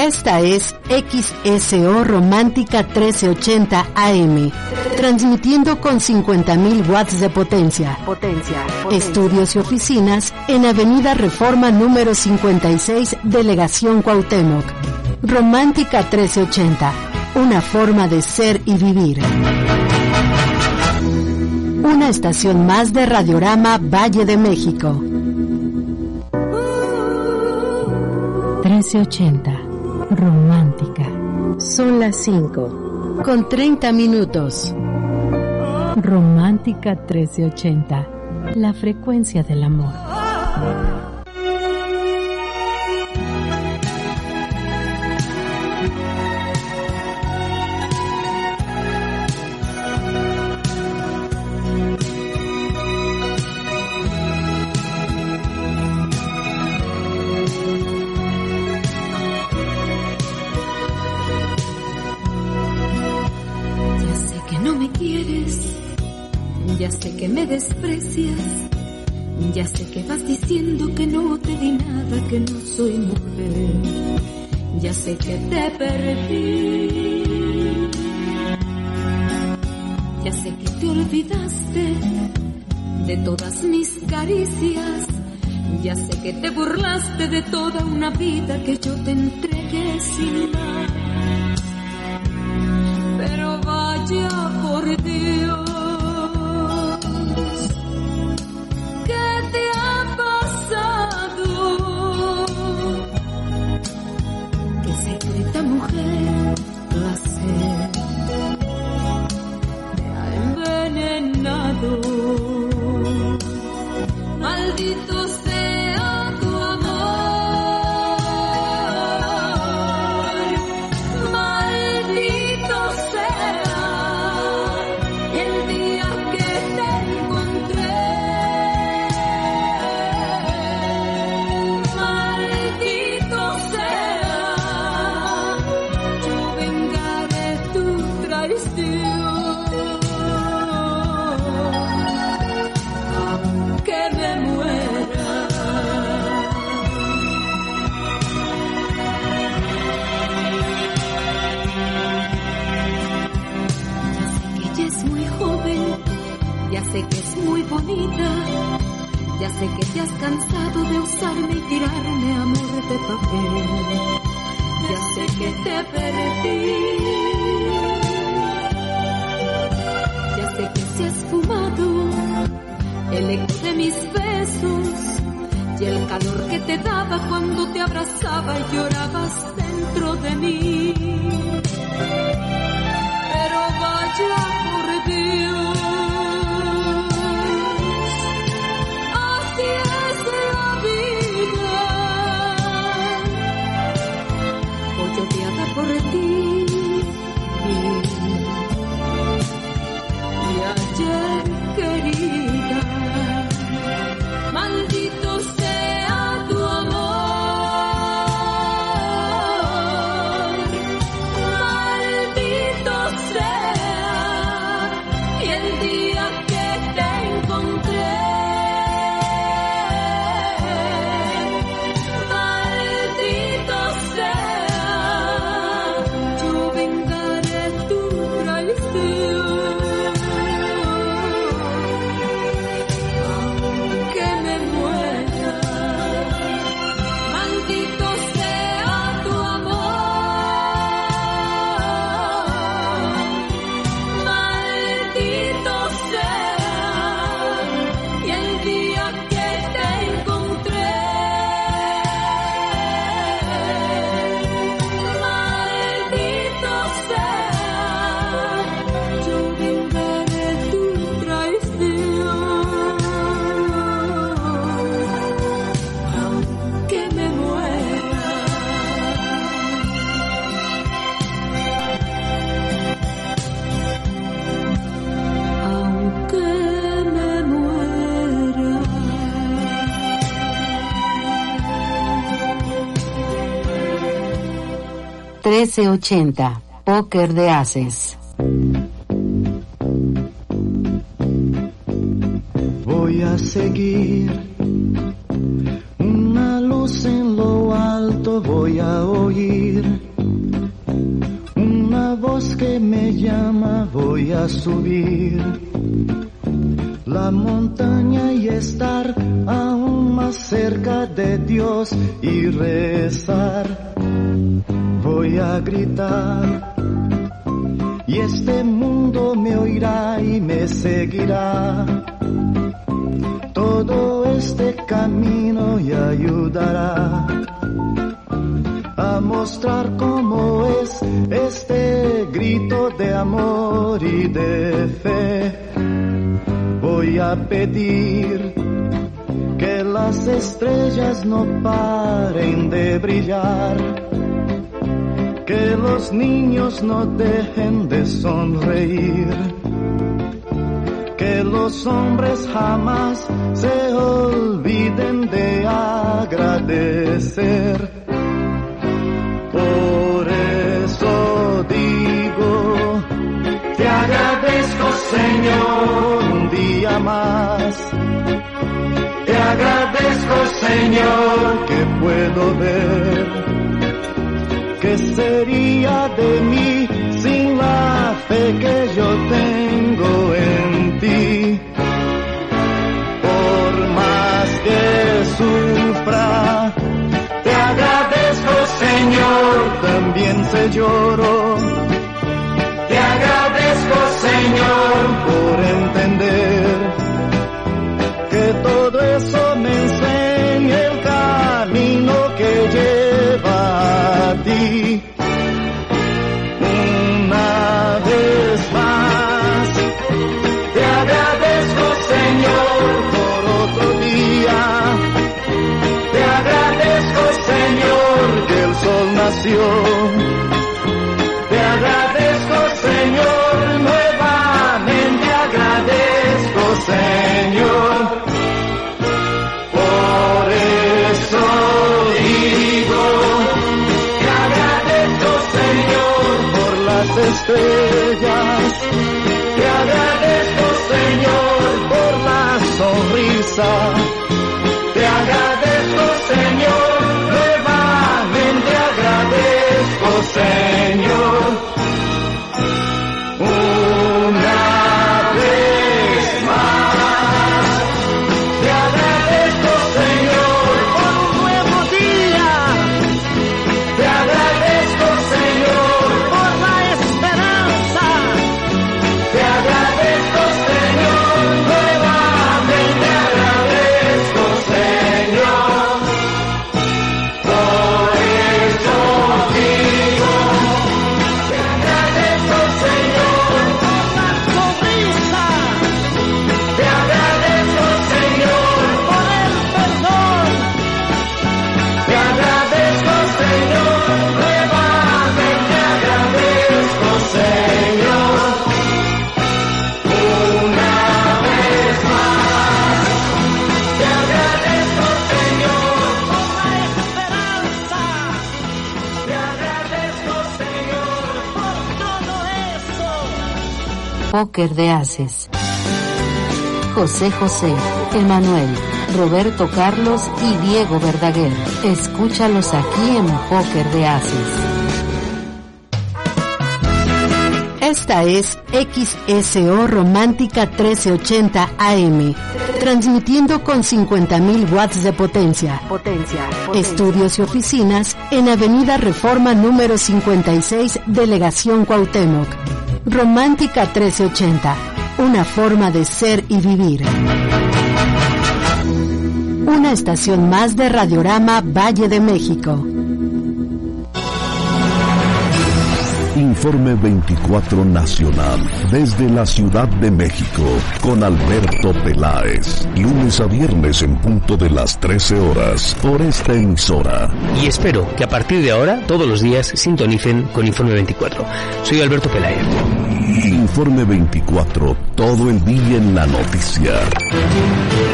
Esta es XSO Romántica 1380 AM, transmitiendo con 50.000 watts de potencia. Estudios y oficinas en Avenida Reforma número 56, Delegación Cuauhtémoc. Romántica 1380, una forma de ser y vivir. Una estación más de Radiorama Valle de México. 1380, Romántica. Son las 5, con 30 minutos. Romántica 1380, la frecuencia del amor. Ya sé que me desprecias, ya sé que vas diciendo que no te di nada, que no soy mujer, ya sé que te perdí, ya sé que te olvidaste de todas mis caricias, ya sé que te burlaste de toda una vida que yo te entregué sin más, pero vaya por Dios, mujer, placer, me ha envenenado. Maldito sea tu amor, maldito sea el día que te encontré. Maldito sea. Aunque me muera, ya sé que ella es muy joven, ya sé que es muy bonita, ya sé que te has cansado de usarme y tirarme amor de papel, ya sé que te perdí. Sé que se ha esfumado el eco de mis besos y el calor que te daba cuando te abrazaba y llorabas dentro de mí. Pero vaya por Dios, así es la vida. Hoy odiada por ti. Ayer querida, maldito sea tu amor, maldito sea y el día que te encontré, maldito sea, yo vengaré tu traición. $13.80, póker de ases. Voy a seguir una luz en lo alto, voy a oír a subir la montaña y estar aún más cerca de Dios y rezar. Voy a gritar y este mundo me oirá y me seguirá. Todo este camino y ayudará a mostrar cómo es este grito de amor y de fe. Voy a pedir que las estrellas no paren de brillar, que los niños no dejen de sonreír, que los hombres jamás se olviden de agradecer. Por eso digo, te agradezco, Señor, un día más. Te agradezco, Señor, que puedo ver. ¿Qué sería de mí sin la fe que yo tengo en ti? Por más que sufra, te agradezco, Señor, también se lloro. Te agradezco, Señor, por entender que todo eso me enseña el camino que lleva a ti. Una vez más, te agradezco, Señor, por otro día. Te agradezco, Señor, que el sol nació. Te agradezco, Señor, nuevamente agradezco, Señor. Por eso digo, te agradezco, Señor, por las estrellas. Te agradezco, Señor, por la sonrisa. Te agradezco, Señor, nuevamente agradezco, Señor. Una vez más, te agradezco, Señor, por un nuevo día. Te agradezco, Señor, por la esperanza. Te agradezco, Señor, nuevamente agradezco, Señor. Por eso digo, te agradezco, Señor, por la sonrisa. Te agradezco, Señor, por el perdón. Te agradezco, Señor, nuevamente agradezco, Señor. Una vez más, te agradezco, Señor, por la esperanza. Te agradezco, Señor, por todo esto. Póker de Haces. José José, Emanuel, Roberto Carlos y Diego Verdaguer. Escúchalos aquí en Póker de Haces. Esta es XSO Romántica 1380 AM, transmitiendo con 50.000 watts de potencia. Estudios y oficinas en Avenida Reforma número 56, Delegación Cuauhtémoc. Romántica 1380, una forma de ser y vivir. Una estación más de Radiorama Valle de México. Informe 24 Nacional, desde la Ciudad de México, con Alberto Peláez, lunes a viernes en punto de las 13 horas, por esta emisora. Y espero que a partir de ahora, todos los días, sintonicen con Informe 24. Soy Alberto Peláez. Informe 24, todo el día en la noticia.